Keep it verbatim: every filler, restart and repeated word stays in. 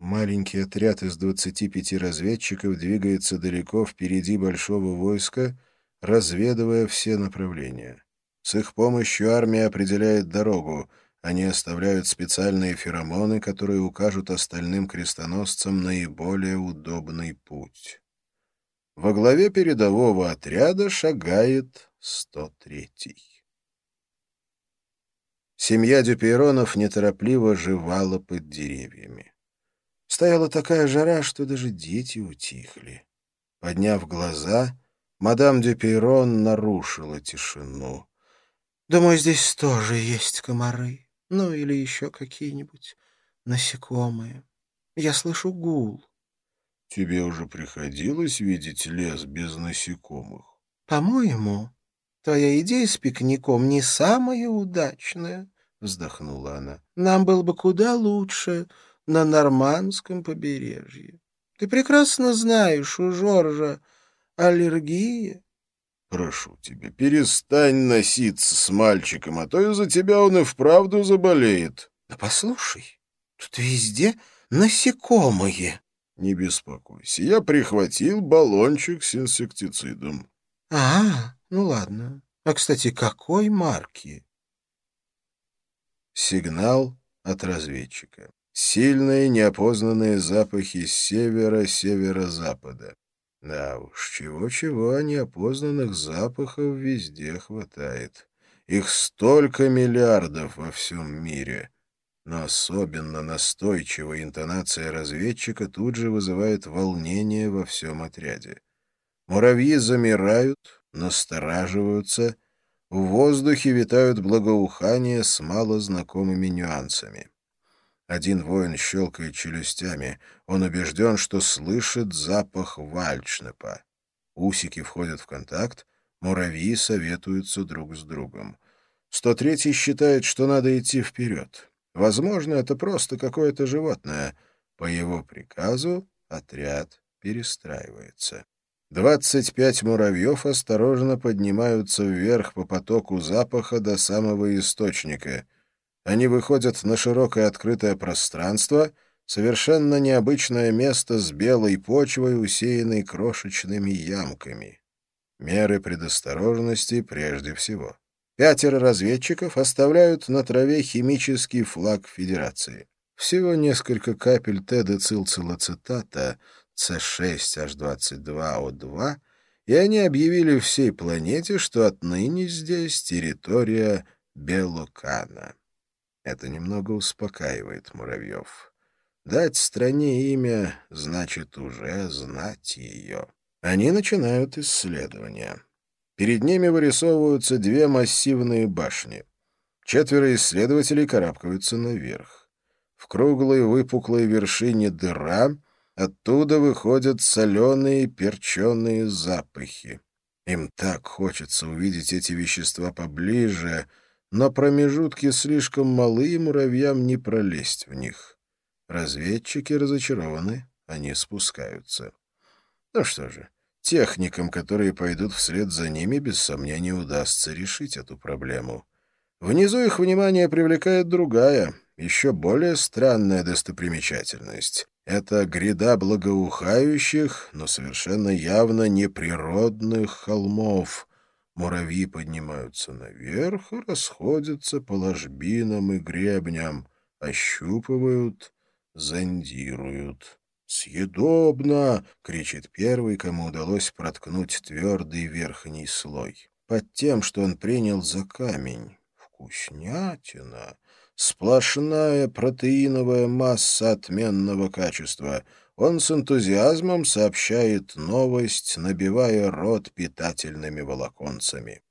Маленький отряд из двадцати пяти разведчиков двигается далеко впереди большого войска, разведывая все направления. С их помощью армия определяет дорогу. Они оставляют специальные феромоны, которые укажут остальным крестоносцам наиболее удобный путь. Во главе передового отряда шагает сто третий. Семья Дюпейронов неторопливо жевала под деревьями. Стояла такая жара, что даже дети утихли. Подняв глаза, мадам Дюпейрон нарушила тишину. «Думаю, здесь тоже есть комары. Ну, или еще какие-нибудь насекомые. Я слышу гул». «Тебе уже приходилось видеть лес без насекомых?» «По-моему, твоя идея с пикником не самая удачная», — вздохнула она. «Нам было бы куда лучше на Нормандском побережье. Ты прекрасно знаешь, у Жоржа аллергия». «Прошу тебя, перестань носиться с мальчиком, а то из-за тебя он и вправду заболеет». «Да послушай, тут везде насекомые». «Не беспокойся, я прихватил баллончик с инсектицидом». «А, ну ладно. А, кстати, какой марки?» Сигнал от разведчика. Сильные неопознанные запахи с севера, северо-запада. Да уж, чего-чего, а неопознанных запахов везде хватает. Их столько миллиардов во всем мире. Но особенно настойчивая интонация разведчика тут же вызывает волнение во всем отряде. Муравьи замирают, настораживаются. В воздухе витают благоухания с малознакомыми нюансами. Один воин щелкает челюстями. Он убежден, что слышит запах вальдшнепа. Усики входят в контакт, муравьи советуются друг с другом. сто третий считает, что надо идти вперед. Возможно, это просто какое-то животное. По его приказу отряд перестраивается. Двадцать пять муравьев осторожно поднимаются вверх по потоку запаха до самого источника. Они выходят на широкое открытое пространство, совершенно необычное место с белой почвой, усеянной крошечными ямками. Меры предосторожности прежде всего. Пятеро разведчиков оставляют на траве химический флаг Федерации. Всего несколько капель тедоцилцилацетата С шесть H двадцать два О два, и они объявили всей планете, что отныне здесь территория Белокана. Это немного успокаивает муравьев. Дать стране имя значит уже знать ее. Они начинают исследования. Перед ними вырисовываются две массивные башни. Четверо исследователей карабкаются наверх. В круглой выпуклой вершине дыра, оттуда выходят соленые перченые запахи. Им так хочется увидеть эти вещества поближе, но промежутки слишком малы, и муравьям не пролезть в них. Разведчики разочарованы, они спускаются. Ну что же, техникам, которые пойдут вслед за ними, без сомнения удастся решить эту проблему. Внизу их внимание привлекает другая, еще более странная достопримечательность. Это гряда благоухающих, но совершенно явно неприродных холмов. Муравьи поднимаются наверх и расходятся по ложбинам и гребням, ощупывают, зондируют. «Съедобно!» — кричит первый, кому удалось проткнуть твердый верхний слой. Под тем, что он принял за камень. Вкуснятина! Сплошная протеиновая масса отменного качества. Он с энтузиазмом сообщает новость, набивая рот питательными волоконцами.